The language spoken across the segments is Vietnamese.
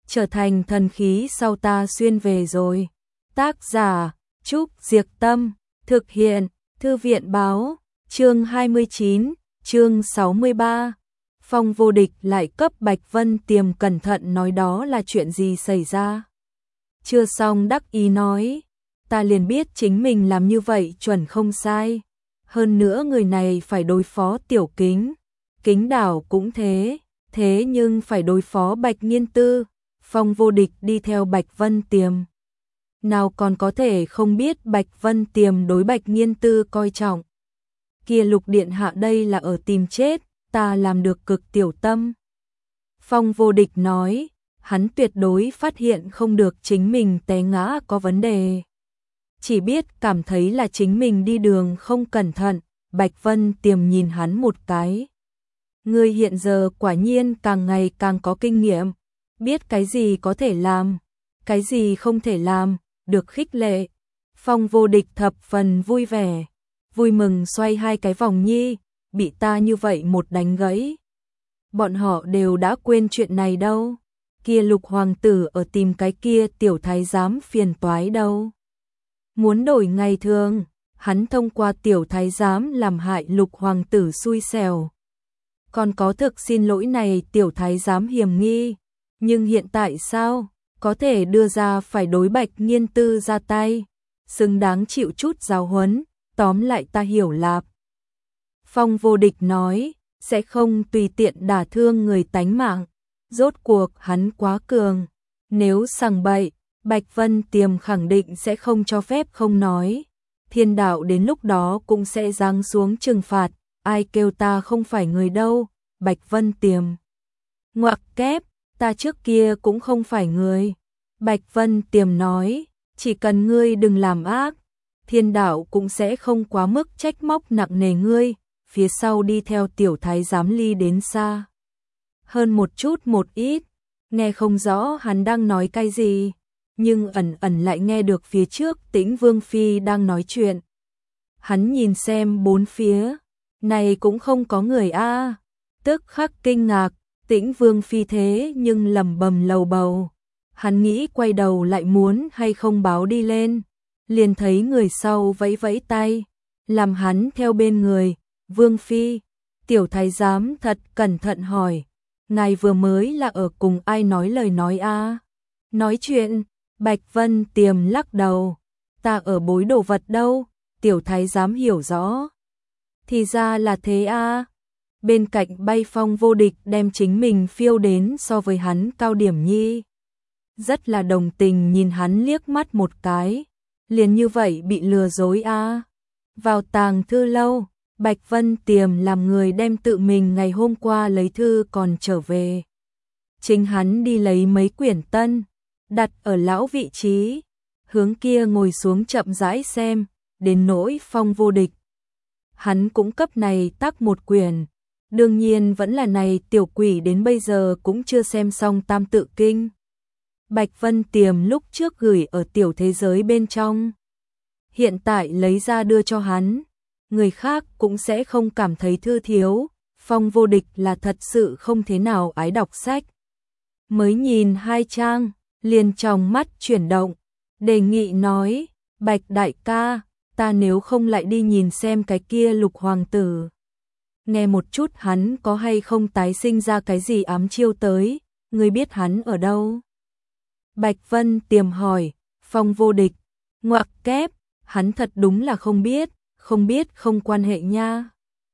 trở thành thần khí sau ta xuyên về rồi. Tác giả Trúc Diệc Tâm, thực hiện Thư viện Báo, chương 29, chương 63. Phong Vô Địch lại cấp Bạch Vân Tiềm cẩn thận nói đó là chuyện gì xảy ra. Chưa xong đắc ý nói, ta liền biết chính mình làm như vậy chuẩn không sai. Hơn nữa người này phải đối phó Tiểu Kính, Kính Đảo cũng thế nhưng phải đối phó Bạch Nghiên Tư. Phong Vô Địch đi theo Bạch Vân Tiềm, nào còn có thể không biết Bạch Vân Tiềm đối Bạch Nghiên Tư coi trọng. Kia Lục điện hạ đây là ở tìm chết, ta làm được cực tiểu tâm. Phong Vô Địch nói, hắn tuyệt đối phát hiện không được chính mình té ngã có vấn đề. Chỉ biết cảm thấy là chính mình đi đường không cẩn thận. Bạch Vân Tiềm nhìn hắn một cái. Ngươi hiện giờ quả nhiên càng ngày càng có kinh nghiệm, biết cái gì có thể làm, cái gì không thể làm, được khích lệ. Phong Vô Địch thập phần vui vẻ, vui mừng xoay hai cái vòng nhi, bị ta như vậy một đánh gãy. Bọn họ đều đã quên chuyện này đâu, kia Lục hoàng tử ở tìm cái kia tiểu thái giám phiền toái đâu. Muốn đổi ngày thường, hắn thông qua tiểu thái giám làm hại Lục hoàng tử xui xẻo. Còn có thực xin lỗi này tiểu thái giám hiểm nghi, nhưng hiện tại sao, có thể đưa ra phải đối Bạch Nghiên Tư ra tay, xứng đáng chịu chút giáo huấn, tóm lại ta hiểu lạp. Phong Vô Địch nói, sẽ không tùy tiện đả thương người tánh mạng, rốt cuộc hắn quá cường, nếu sằng bậy, Bạch Vân Tiềm khẳng định sẽ không cho phép không nói, thiên đạo đến lúc đó cũng sẽ giáng xuống trừng phạt, ai kêu ta không phải người đâu. Bạch Vân Tiềm ngoặc kép, ta trước kia cũng không phải người. Bạch Vân Tiềm nói, chỉ cần ngươi đừng làm ác, thiên đạo cũng sẽ không quá mức trách móc nặng nề ngươi. Phía sau đi theo tiểu thái giám ly đến xa hơn một chút một ít, nghe không rõ hắn đang nói cái gì, nhưng ẩn ẩn lại nghe được phía trước Tĩnh Vương Phi đang nói chuyện. Hắn nhìn xem bốn phía, này cũng không có người a, tức khắc kinh ngạc, Tĩnh Vương Phi thế nhưng lẩm bẩm lầu bầu. Hắn nghĩ quay đầu lại muốn hay không báo đi lên, liền thấy người sau vẫy vẫy tay, làm hắn theo bên người. Vương Phi, tiểu thái giám thật cẩn thận hỏi, ngài vừa mới là ở cùng ai nói lời nói a? Nói chuyện, Bạch Vân Tiềm lắc đầu, ta ở bối đồ vật đâu. Tiểu thái giám hiểu rõ, thì ra là thế a. Bên cạnh bay Phong Vô Địch đem chính mình phiêu đến so với hắn cao điểm nhi, rất là đồng tình nhìn hắn liếc mắt một cái, liền như vậy bị lừa dối a. Vào tàng thư lâu, Bạch Vân Tiềm làm người đem tự mình ngày hôm qua lấy thư còn trở về. Chính hắn đi lấy mấy quyển tân, đặt ở lão vị trí, hướng kia ngồi xuống chậm rãi xem, đến nỗi Phong Vô Địch. Hắn cũng cấp này tắc một quyển, đương nhiên vẫn là này tiểu quỷ đến bây giờ cũng chưa xem xong Tam Tự Kinh. Bạch Vân Tiềm lúc trước gửi ở tiểu thế giới bên trong, hiện tại lấy ra đưa cho hắn. Người khác cũng sẽ không cảm thấy thư thiếu, Phong Vô Địch là thật sự không thế nào ái đọc sách. Mới nhìn 2 trang, liền trong mắt chuyển động, đề nghị nói, Bạch đại ca, ta nếu không lại đi nhìn xem cái kia Lục hoàng tử. Nghe một chút hắn có hay không tái sinh ra cái gì ám chiêu tới, ngươi biết hắn ở đâu? Bạch Vân Tiềm hỏi. Phong Vô Địch ngoặc kép, hắn thật đúng là không biết không quan hệ nha.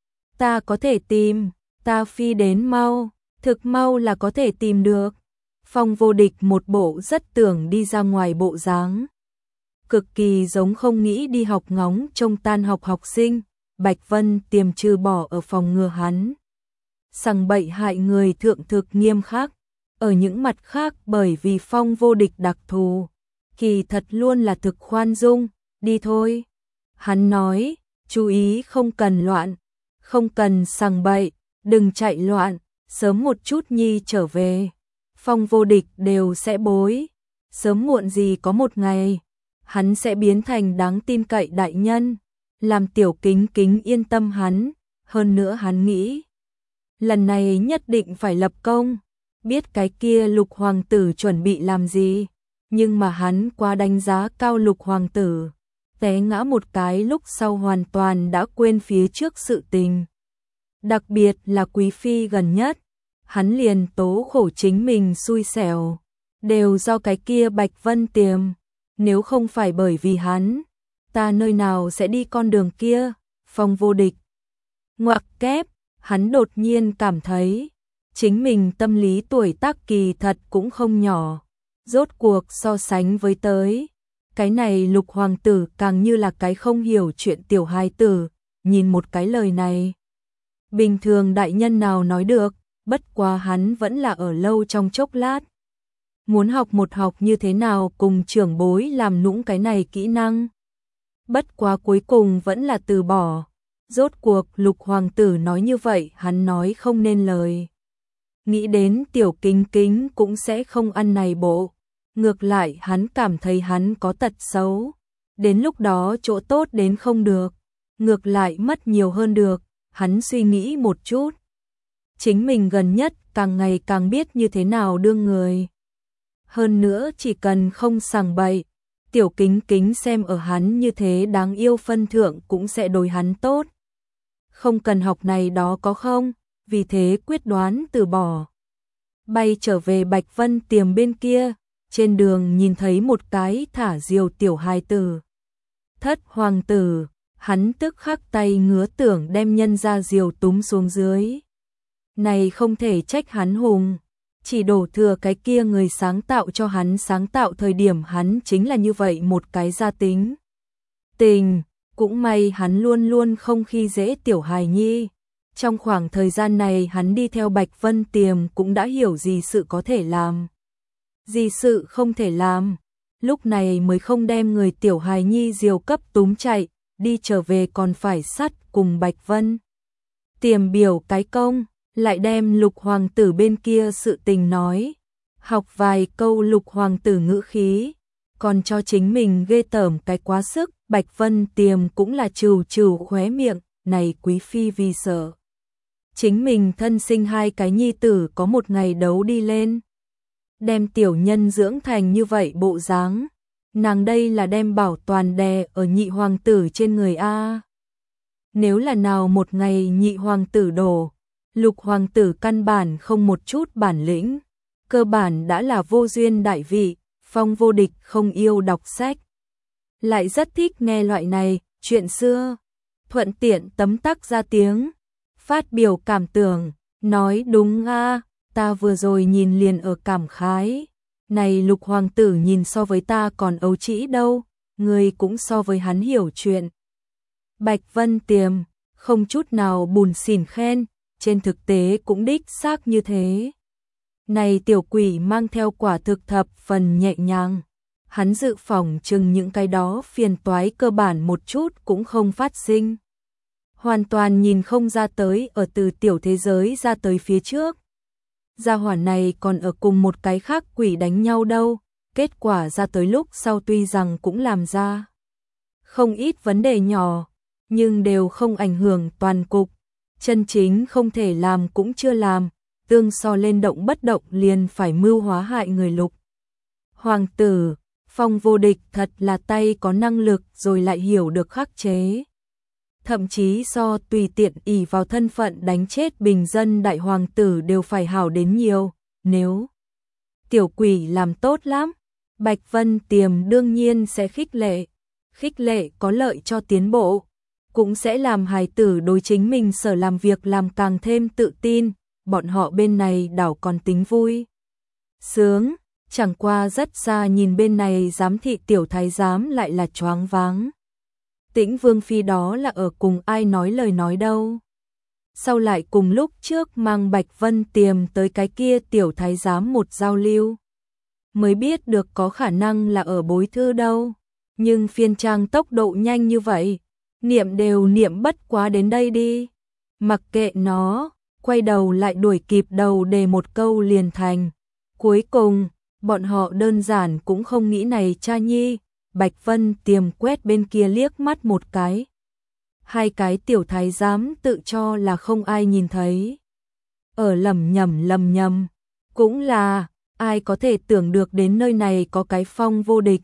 Ta có thể tìm, ta phi đến mau, thực mau là có thể tìm được. Phong Vô Địch một bộ rất tưởng đi ra ngoài bộ dáng, cực kỳ giống không nghĩ đi học ngóng trông tan học học sinh. Bạch Vân Tiềm trừ bỏ ở phòng ngừa hắn sằng bậy hại người thượng thực nghiêm khắc, ở những mặt khác bởi vì Phong Vô Địch đặc thù, kỳ thật luôn là thực khoan dung. Đi thôi, hắn nói, chú ý không cần loạn, không cần sằng bậy, đừng chạy loạn, sớm một chút nhi trở về. Phong Vô Địch đều sẽ bối, sớm muộn gì có một ngày, hắn sẽ biến thành đáng tin cậy đại nhân, làm Tiểu Kính Kính yên tâm hắn. Hơn nữa hắn nghĩ, lần này nhất định phải lập công, biết cái kia Lục hoàng tử chuẩn bị làm gì, nhưng mà hắn quá đánh giá cao Lục hoàng tử, té ngã một cái lúc sau hoàn toàn đã quên phía trước sự tình. Đặc biệt là quý phi gần nhất, hắn liền tố khổ chính mình xui xẻo, đều do cái kia Bạch Vân Tiềm, nếu không phải bởi vì hắn, ta nơi nào sẽ đi con đường kia, phong vô địch. Ngoặc kép, hắn đột nhiên cảm thấy, chính mình tâm lý tuổi tác kỳ thật cũng không nhỏ, rốt cuộc so sánh với tới. Cái này Lục hoàng tử càng như là cái không hiểu chuyện tiểu hài tử, nhìn một cái lời này. Bình thường đại nhân nào nói được, bất quá hắn vẫn là ở lâu trong chốc lát. Muốn học một học như thế nào cùng trưởng bối làm nũng cái này kỹ năng. Bất quá cuối cùng vẫn là từ bỏ. Rốt cuộc Lục hoàng tử nói như vậy hắn nói không nên lời. Nghĩ đến tiểu kính kính cũng sẽ không ăn này bộ. Ngược lại hắn cảm thấy hắn có tật xấu. Đến lúc đó chỗ tốt đến không được. Ngược lại mất nhiều hơn được. Hắn suy nghĩ một chút. Chính mình gần nhất càng ngày càng biết như thế nào đương người. Hơn nữa chỉ cần không sằng bậy, tiểu kính kính xem ở hắn như thế đáng yêu phân thượng cũng sẽ đối hắn tốt. Không cần học này đó có không, vì thế quyết đoán từ bỏ. Bay trở về Bạch Vân Tiềm bên kia, trên đường nhìn thấy một cái thả diều tiểu hài tử. Thất hoàng tử, hắn tức khắc tay ngứa tưởng đem nhân ra diều túm xuống dưới. Này không thể trách hắn hùng, chỉ đổ thừa cái kia người sáng tạo cho hắn sáng tạo thời điểm hắn chính là như vậy một cái gia tính. Tình, cũng may hắn luôn luôn không khi dễ tiểu hài nhi. Trong khoảng thời gian này hắn đi theo Bạch Vân Tiềm cũng đã hiểu gì sự có thể làm, gì sự không thể làm. Lúc này mới không đem người tiểu hài nhi diều cấp túm chạy, đi trở về còn phải sắt cùng Bạch Vân Tiềm biểu cái công, lại đem Lục hoàng tử bên kia sự tình nói. Học vài câu Lục hoàng tử ngữ khí, còn cho chính mình ghê tởm cái quá sức. Bạch Vân Tiềm cũng là trừ trừ khóe miệng, này quý phi vì sợ chính mình thân sinh hai cái nhi tử có một ngày đấu đi lên, đem tiểu nhân dưỡng thành như vậy bộ dáng, nàng đây là đem bảo toàn đè ở nhị hoàng tử trên người a. Nếu là nào một ngày nhị hoàng tử đổ, Lục hoàng tử căn bản không một chút bản lĩnh, cơ bản đã là vô duyên đại vị, phong vô địch không yêu đọc sách, lại rất thích nghe loại này chuyện xưa, thuận tiện tấm tắc ra tiếng, phát biểu cảm tưởng, nói đúng a, ta vừa rồi nhìn liền ở cảm khái, này Lục hoàng tử nhìn so với ta còn ấu trĩ đâu, người cũng so với hắn hiểu chuyện. Bạch Vân Tiềm không chút nào bùn xỉn khen, trên thực tế cũng đích xác như thế. Này tiểu quỷ mang theo quả thực thập phần nhẹ nhàng, hắn dự phòng chừng những cái đó phiền toái cơ bản một chút cũng không phát sinh. Hoàn toàn nhìn không ra tới ở từ tiểu thế giới ra tới phía trước. Gia hỏa này còn ở cùng một cái khác quỷ đánh nhau đâu, kết quả ra tới lúc sau tuy rằng cũng làm ra không ít vấn đề nhỏ, nhưng đều không ảnh hưởng toàn cục. Chân chính không thể làm cũng chưa làm, tương so lên động bất động liền phải mưu hóa hại người Lục hoàng tử, phong vô địch thật là tay có năng lực rồi lại hiểu được khắc chế. Thậm chí so tùy tiện ỷ vào thân phận đánh chết bình dân đại hoàng tử đều phải hảo đến nhiều. Nếu tiểu quỷ làm tốt lắm, Bạch Vân Tiềm đương nhiên sẽ khích lệ có lợi cho tiến bộ, cũng sẽ làm hài tử đối chính mình sở làm việc làm càng thêm tự tin, bọn họ bên này đảo còn tính vui sướng, chẳng qua rất xa nhìn bên này giám thị tiểu thái giám lại là choáng váng. Tĩnh Vương phi đó là ở cùng ai nói lời nói đâu. Sau lại cùng lúc trước mang Bạch Vân Tiềm tới cái kia tiểu thái giám một giao lưu, mới biết được có khả năng là ở bối thư đâu. Nhưng phiên trang tốc độ nhanh như vậy, niệm đều niệm bất quá đến đây đi. Mặc kệ nó, quay đầu lại đuổi kịp đầu đề một câu liền thành. Cuối cùng, bọn họ đơn giản cũng không nghĩ này cha nhi. Bạch Vân Tiềm quét bên kia liếc mắt một cái. Hai cái tiểu thái giám tự cho là không ai nhìn thấy. Ở lầm nhầm, Cũng là, ai có thể tưởng được đến nơi này có cái Phong Vô Địch.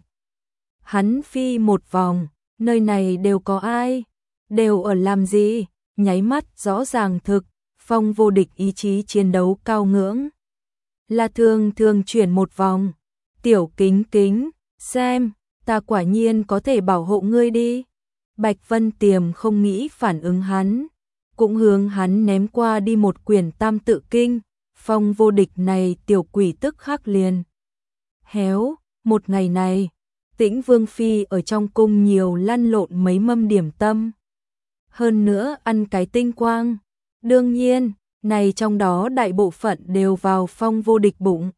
Hắn phi một vòng, nơi này đều có ai, đều ở làm gì, nháy mắt rõ ràng thực, Phong Vô Địch ý chí chiến đấu cao ngưỡng. Là thường chuyển một vòng, Tiểu Kính Kính, xem, ta quả nhiên có thể bảo hộ ngươi đi. Bạch Vân Tiềm không nghĩ phản ứng hắn, cũng hướng hắn ném qua đi một quyển Tam Tự Kinh. Phong Vô Địch này tiểu quỷ tức khắc liền héo. Một ngày này, Tĩnh Vương phi ở trong cung nhiều lăn lộn mấy mâm điểm tâm, hơn nữa ăn cái tinh quang. Đương nhiên, này trong đó đại bộ phận đều vào Phong Vô Địch bụng.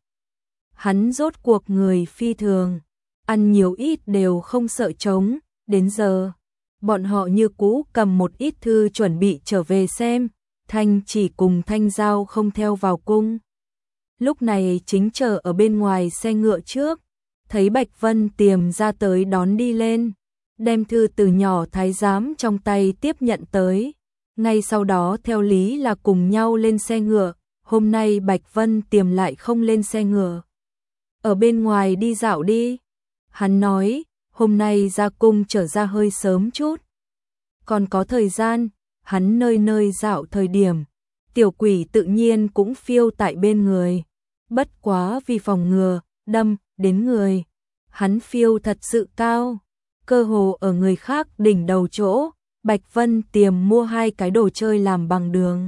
Hắn rốt cuộc người phi thường, ăn nhiều ít đều không sợ trống. Đến giờ, bọn họ như cũ cầm một ít thư chuẩn bị trở về xem. Thanh Chỉ cùng Thanh Giao không theo vào cung. Lúc này chính chờ ở bên ngoài xe ngựa trước, thấy Bạch Vân Tiềm ra tới đón đi lên, đem thư từ nhỏ thái giám trong tay tiếp nhận tới. Ngay sau đó theo lý là cùng nhau lên xe ngựa, hôm nay Bạch Vân Tiềm lại không lên xe ngựa. Ở bên ngoài đi dạo đi. Hắn nói, hôm nay ra cung trở ra hơi sớm chút. Còn có thời gian, hắn nơi nơi dạo thời điểm, tiểu quỷ tự nhiên cũng phiêu tại bên người. Bất quá vì phòng ngừa, đâm đến người. Hắn phiêu thật sự cao, cơ hồ ở người khác đỉnh đầu chỗ. Bạch Vân Tiềm mua 2 cái đồ chơi làm bằng đường.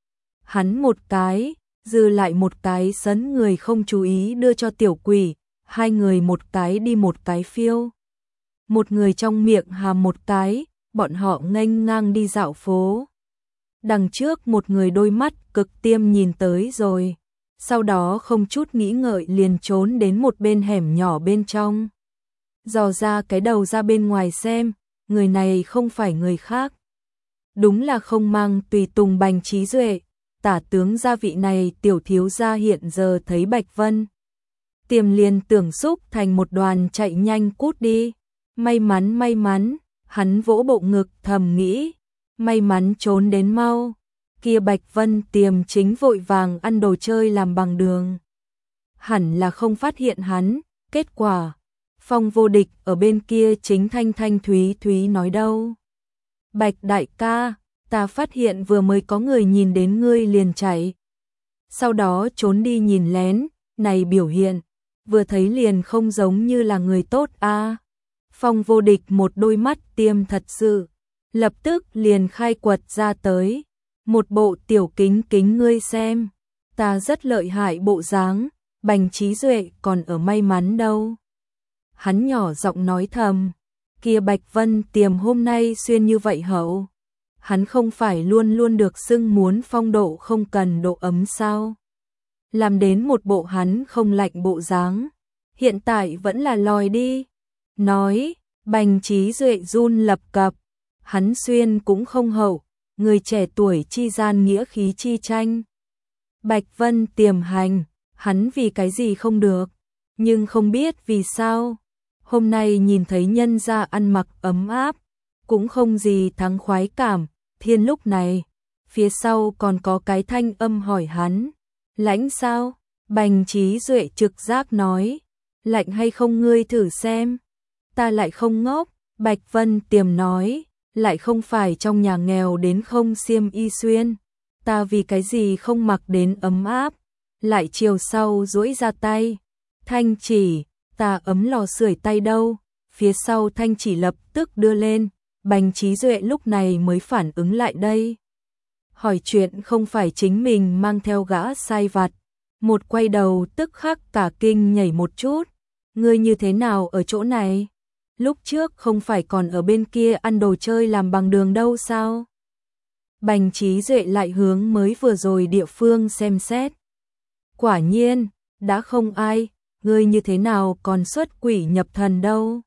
Hắn một cái, dư lại một cái sấn người không chú ý đưa cho tiểu quỷ. 2 người một cái đi một cái phiêu. Một người trong miệng hàm một cái, bọn họ nghênh ngang đi dạo phố. Đằng trước một người đôi mắt cực tiêm nhìn tới rồi, sau đó không chút nghĩ ngợi liền trốn đến một bên hẻm nhỏ bên trong. Dò ra cái đầu ra bên ngoài xem, người này không phải người khác. Đúng là không mang tùy tùng Bành Trí Duệ, tả tướng gia vị này tiểu thiếu gia hiện giờ thấy Bạch Vân Tiềm liền tưởng xúc thành một đoàn chạy nhanh cút đi. May mắn, hắn vỗ bộ ngực thầm nghĩ, may mắn trốn đến mau. Kia Bạch Vân Tiềm chính vội vàng ăn đồ chơi làm bằng đường, hẳn là không phát hiện hắn. Kết quả, Phong Vô Địch ở bên kia chính thanh thanh thúy nói đâu. Bạch đại ca, ta phát hiện vừa mới có người nhìn đến ngươi liền chạy, sau đó trốn đi nhìn lén, này biểu hiện, vừa thấy liền không giống như là người tốt a. Phong Vô Địch một đôi mắt tiêm thật sự, lập tức liền khai quật ra tới. Một bộ tiểu kính kính ngươi xem, ta rất lợi hại bộ dáng, Bành Trí Duệ còn ở may mắn đâu. Hắn nhỏ giọng nói thầm, kia Bạch Vân Tiềm hôm nay xuyên như vậy hậu, hắn không phải luôn luôn được xưng muốn phong độ không cần độ ấm sao? Làm đến một bộ hắn không lạnh bộ dáng, hiện tại vẫn là lòi đi. Nói, Bành Trí Duệ run lập cập, hắn xuyên cũng không hậu, người trẻ tuổi chi gian nghĩa khí chi tranh. Bạch Vân Tiềm hành, hắn vì cái gì không được, nhưng không biết vì sao. Hôm nay nhìn thấy nhân gia ăn mặc ấm áp, cũng không gì thắng khoái cảm. Thiên lúc này, phía sau còn có cái thanh âm hỏi hắn, lãnh sao? Bành Trí Duệ trực giác nói, lạnh hay không ngươi thử xem. Ta lại không ngốc. Bạch Vân Tiềm nói, lại không phải trong nhà nghèo đến không xiêm y xuyên, ta vì cái gì không mặc đến ấm áp. Lại chiều sau duỗi ra tay, Thanh Chỉ, ta ấm lò sưởi tay đâu. Phía sau Thanh Chỉ lập tức đưa lên. Bành Trí Duệ lúc này mới phản ứng lại đây, hỏi chuyện không phải chính mình mang theo gã sai vặt. Một quay đầu tức khắc cả kinh nhảy một chút, ngươi như thế nào ở chỗ này? Lúc trước không phải còn ở bên kia ăn đồ chơi làm bằng đường đâu sao? Bành Trí Duệ lại hướng mới vừa rồi địa phương xem xét. Quả nhiên, đã không ai, ngươi như thế nào còn xuất quỷ nhập thần đâu?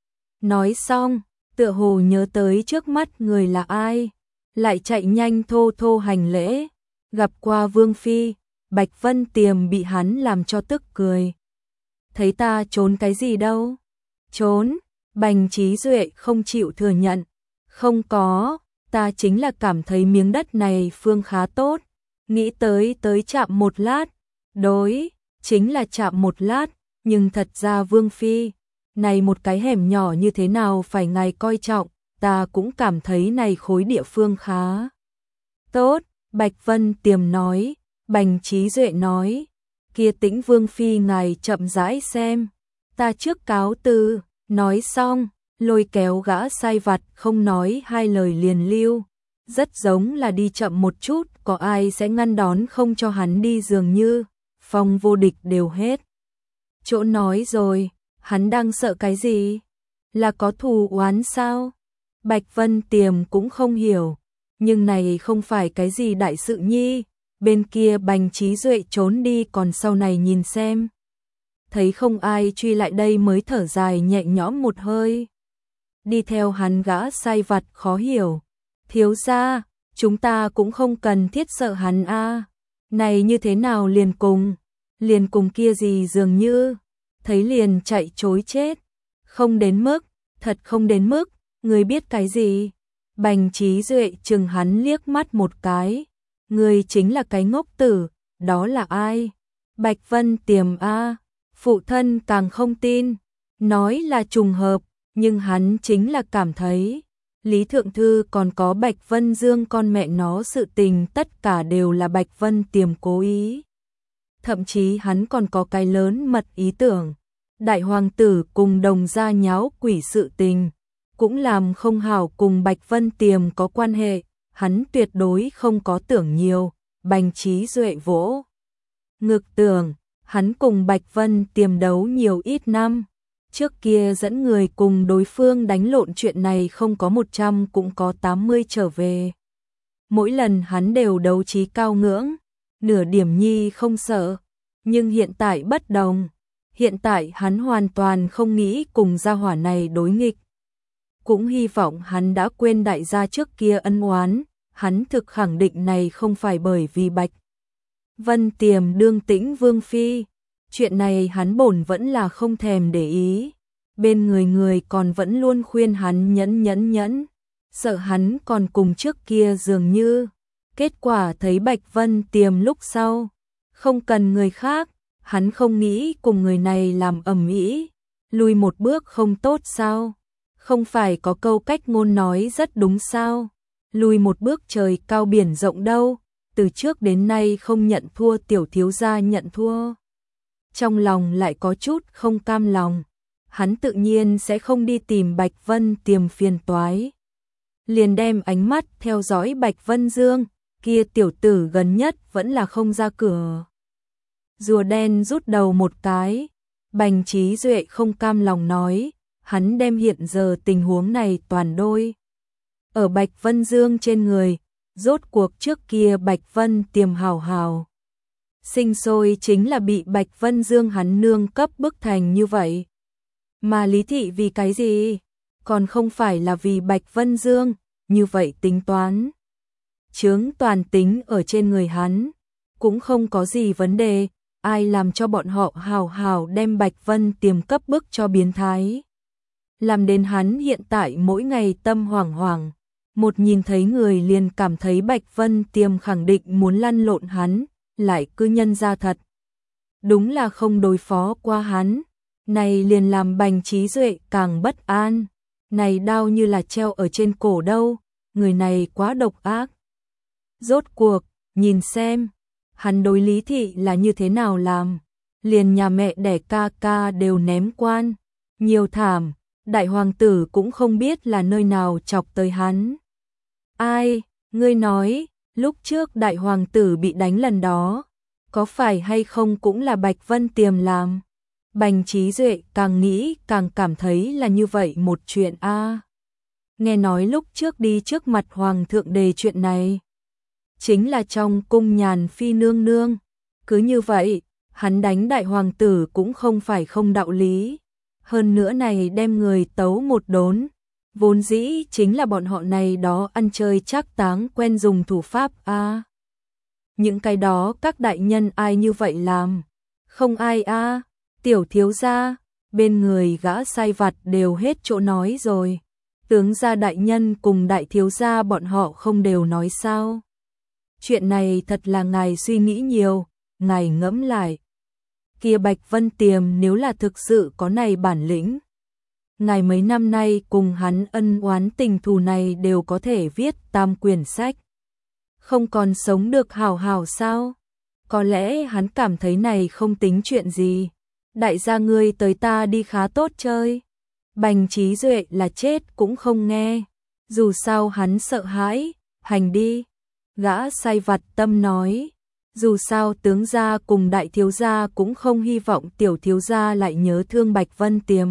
Nói xong, tựa hồ nhớ tới trước mắt người là ai, lại chạy nhanh thô thô hành lễ. Gặp qua Vương Phi, Bạch Vân Tiềm bị hắn làm cho tức cười. Thấy ta trốn cái gì đâu? Trốn? Bành Trí Duệ không chịu thừa nhận. Không có, ta chính là cảm thấy miếng đất này phương khá tốt, nghĩ tới chạm một lát, đối, chính là chạm một lát, nhưng thật ra Vương Phi, này một cái hẻm nhỏ như thế nào phải ngài coi trọng, ta cũng cảm thấy này khối địa phương khá tốt, Bạch Vân Tiềm nói, Bành Trí Duệ nói, kia Tĩnh Vương Phi ngài chậm rãi xem, ta trước cáo từ, nói xong, lôi kéo gã sai vặt không nói hai lời liền lưu, rất giống là đi chậm một chút, có ai sẽ ngăn đón không cho hắn đi dường như, Phong Vô Địch đều hết chỗ nói rồi, hắn đang sợ cái gì? Là có thù oán sao? Bạch Vân Tiềm cũng không hiểu, nhưng này không phải cái gì đại sự nhi, bên kia Bành Trí Duệ trốn đi còn sau này nhìn xem. Thấy không ai truy lại đây mới thở dài nhẹ nhõm một hơi. Đi theo hắn gã sai vặt khó hiểu. Thiếu gia, chúng ta cũng không cần thiết sợ hắn a. Này như thế nào liền cùng kia gì dường như, thấy liền chạy trối chết. Không đến mức, thật không đến mức, người biết cái gì? Bành Trí Duệ chừng hắn liếc mắt một cái. Người chính là cái ngốc tử, đó là ai? Bạch Vân Tiềm a. Phụ thân càng không tin, nói là trùng hợp, nhưng hắn chính là cảm thấy Lý Thượng Thư còn có Bạch Vân Dương con mẹ nó sự tình tất cả đều là Bạch Vân Tiềm cố ý. Thậm chí hắn còn có cái lớn mật ý tưởng, đại hoàng tử cùng đồng gia nháo quỷ sự tình, cũng làm không hảo cùng Bạch Vân Tiềm có quan hệ, hắn tuyệt đối không có tưởng nhiều, Bành Trí Duệ vỗ ngực tưởng, hắn cùng Bạch Vân Tiềm đấu nhiều ít năm. Trước kia dẫn người cùng đối phương đánh lộn chuyện này không có 100 cũng có 80 trở về. Mỗi lần hắn đều đấu trí cao ngưỡng, nửa điểm nhi không sợ. Nhưng hiện tại bất đồng. Hiện tại hắn hoàn toàn không nghĩ cùng gia hỏa này đối nghịch. Cũng hy vọng hắn đã quên đại gia trước kia ân oán. Hắn thực khẳng định này không phải bởi vì Bạch Vân Tiềm đương Tĩnh Vương Phi. Chuyện này hắn bổn vẫn là không thèm để ý. Bên người còn vẫn luôn khuyên hắn nhẫn, sợ hắn còn cùng trước kia dường như. Kết quả thấy Bạch Vân Tiềm lúc sau, không cần người khác, hắn không nghĩ cùng người này làm ầm ĩ, lùi một bước không tốt sao? Không phải có câu cách ngôn nói rất đúng sao? Lùi một bước trời cao biển rộng đâu, từ trước đến nay không nhận thua tiểu thiếu gia nhận thua. Trong lòng lại có chút không cam lòng, hắn tự nhiên sẽ không đi tìm Bạch Vân Tiềm phiền toái. Liền đem ánh mắt theo dõi Bạch Vân Dương, kia tiểu tử gần nhất vẫn là không ra cửa. Rùa đen rút đầu một cái, Bành Trí Duệ không cam lòng nói, hắn đem hiện giờ tình huống này toàn đôi ở Bạch Vân Dương trên người, rốt cuộc trước kia Bạch Vân Tiềm hào sinh sôi chính là bị Bạch Vân Dương hắn nương cấp bức thành như vậy. Mà Lý Thị vì cái gì? Còn không phải là vì Bạch Vân Dương, như vậy tính toán. Chướng toàn tính ở trên người hắn, cũng không có gì vấn đề, ai làm cho bọn họ hào đem Bạch Vân Tiềm cấp bức cho biến thái. Làm đến hắn hiện tại mỗi ngày tâm hoảng, một nhìn thấy người liền cảm thấy Bạch Vân Tiềm khẳng định muốn lăn lộn hắn, lại cứ nhân ra thật. Đúng là không đối phó qua hắn, này liền làm Bành Trí Duệ càng bất an, này đau như là treo ở trên cổ đâu, người này quá độc ác. Rốt cuộc, nhìn xem, hắn đối Lý Thị là như thế nào làm, liền nhà mẹ đẻ ca đều ném quan, nhiều thảm, đại hoàng tử cũng không biết là nơi nào chọc tới hắn. Ai, ngươi nói, lúc trước đại hoàng tử bị đánh lần đó, có phải hay không cũng là Bạch Vân Tiềm làm? Bành Trí Duệ càng nghĩ càng cảm thấy là như vậy một chuyện a. Nghe nói lúc trước đi trước mặt hoàng thượng đề chuyện này, chính là trong cung Nhàn Phi nương nương. Cứ như vậy, hắn đánh đại hoàng tử cũng không phải không đạo lý. Hơn nữa này đem người tấu một đốn, vốn dĩ chính là bọn họ này đó ăn chơi trác táng quen dùng thủ pháp a. Những cái đó các đại nhân ai như vậy làm? Không ai a. Tiểu thiếu gia, bên người gã sai vặt đều hết chỗ nói rồi. Tướng gia đại nhân cùng đại thiếu gia bọn họ không đều nói sao? Chuyện này thật là ngài suy nghĩ nhiều, ngài ngẫm lại. Kia Bạch Vân Tiềm nếu là thực sự có này bản lĩnh, ngài mấy năm nay cùng hắn ân oán tình thù này đều có thể viết tam quyển sách. Không còn sống được hào hào sao? Có lẽ hắn cảm thấy này không tính chuyện gì. Đại gia ngươi tới ta đi khá tốt chơi. Bành Trí Duệ là chết cũng không nghe. Dù sao hắn sợ hãi, hành đi. Gã sai vặt tâm nói. Dù sao tướng gia cùng đại thiếu gia cũng không hy vọng tiểu thiếu gia lại nhớ thương Bạch Vân Tiềm.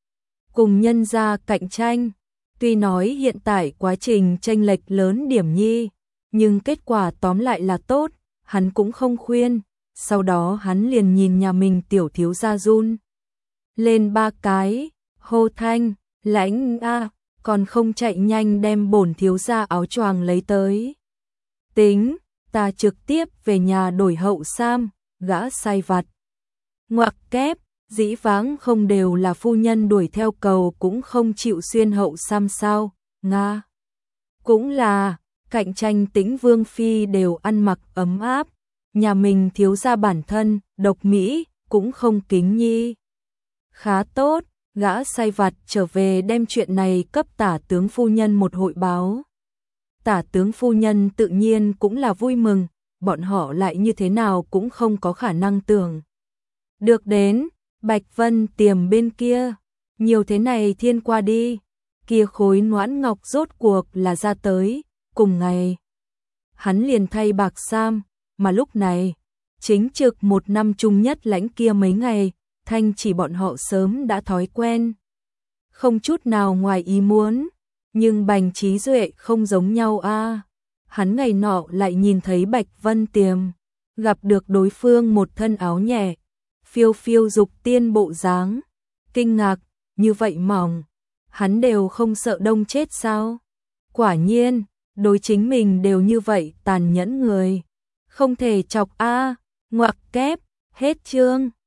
Cùng nhân gia cạnh tranh. Tuy nói hiện tại quá trình chênh lệch lớn điểm nhi, nhưng kết quả tóm lại là tốt, hắn cũng không khuyên. Sau đó hắn liền nhìn nhà mình tiểu thiếu gia run lên 3 cái, hô thanh, lãnh a, còn không chạy nhanh đem bổn thiếu gia áo choàng lấy tới. Tính, ta trực tiếp về nhà đổi hậu sam, gã sai vặt. Ngoặc kép, dĩ vãng không đều là phu nhân đuổi theo cầu cũng không chịu xuyên hậu sam sao, nga. Cũng là, cạnh tranh Tĩnh Vương Phi đều ăn mặc ấm áp, nhà mình thiếu gia bản thân, độc mỹ, cũng không kính nhi. Khá tốt, gã sai vặt trở về đem chuyện này cấp tả tướng phu nhân một hội báo. Tả tướng phu nhân tự nhiên cũng là vui mừng, bọn họ lại như thế nào cũng không có khả năng tưởng. Được đến, Bạch Vân Tiềm bên kia, nhiều thế này thiên qua đi, kia khối noãn ngọc rốt cuộc là ra tới, cùng ngày. Hắn liền thay bạc sam, mà lúc này, chính trực một năm chung nhất lãnh kia mấy ngày, thanh chỉ bọn họ sớm đã thói quen. Không chút nào ngoài ý muốn, nhưng Bành Trí Duệ không giống nhau a. Hắn ngày nọ lại nhìn thấy Bạch Vân Tiềm, gặp được đối phương một thân áo nhẹ, phiêu phiêu dục tiên bộ dáng, kinh ngạc, như vậy mỏng, hắn đều không sợ đông chết sao? Quả nhiên, đối chính mình đều như vậy tàn nhẫn người, không thể chọc a, ngoặc kép, hết chương.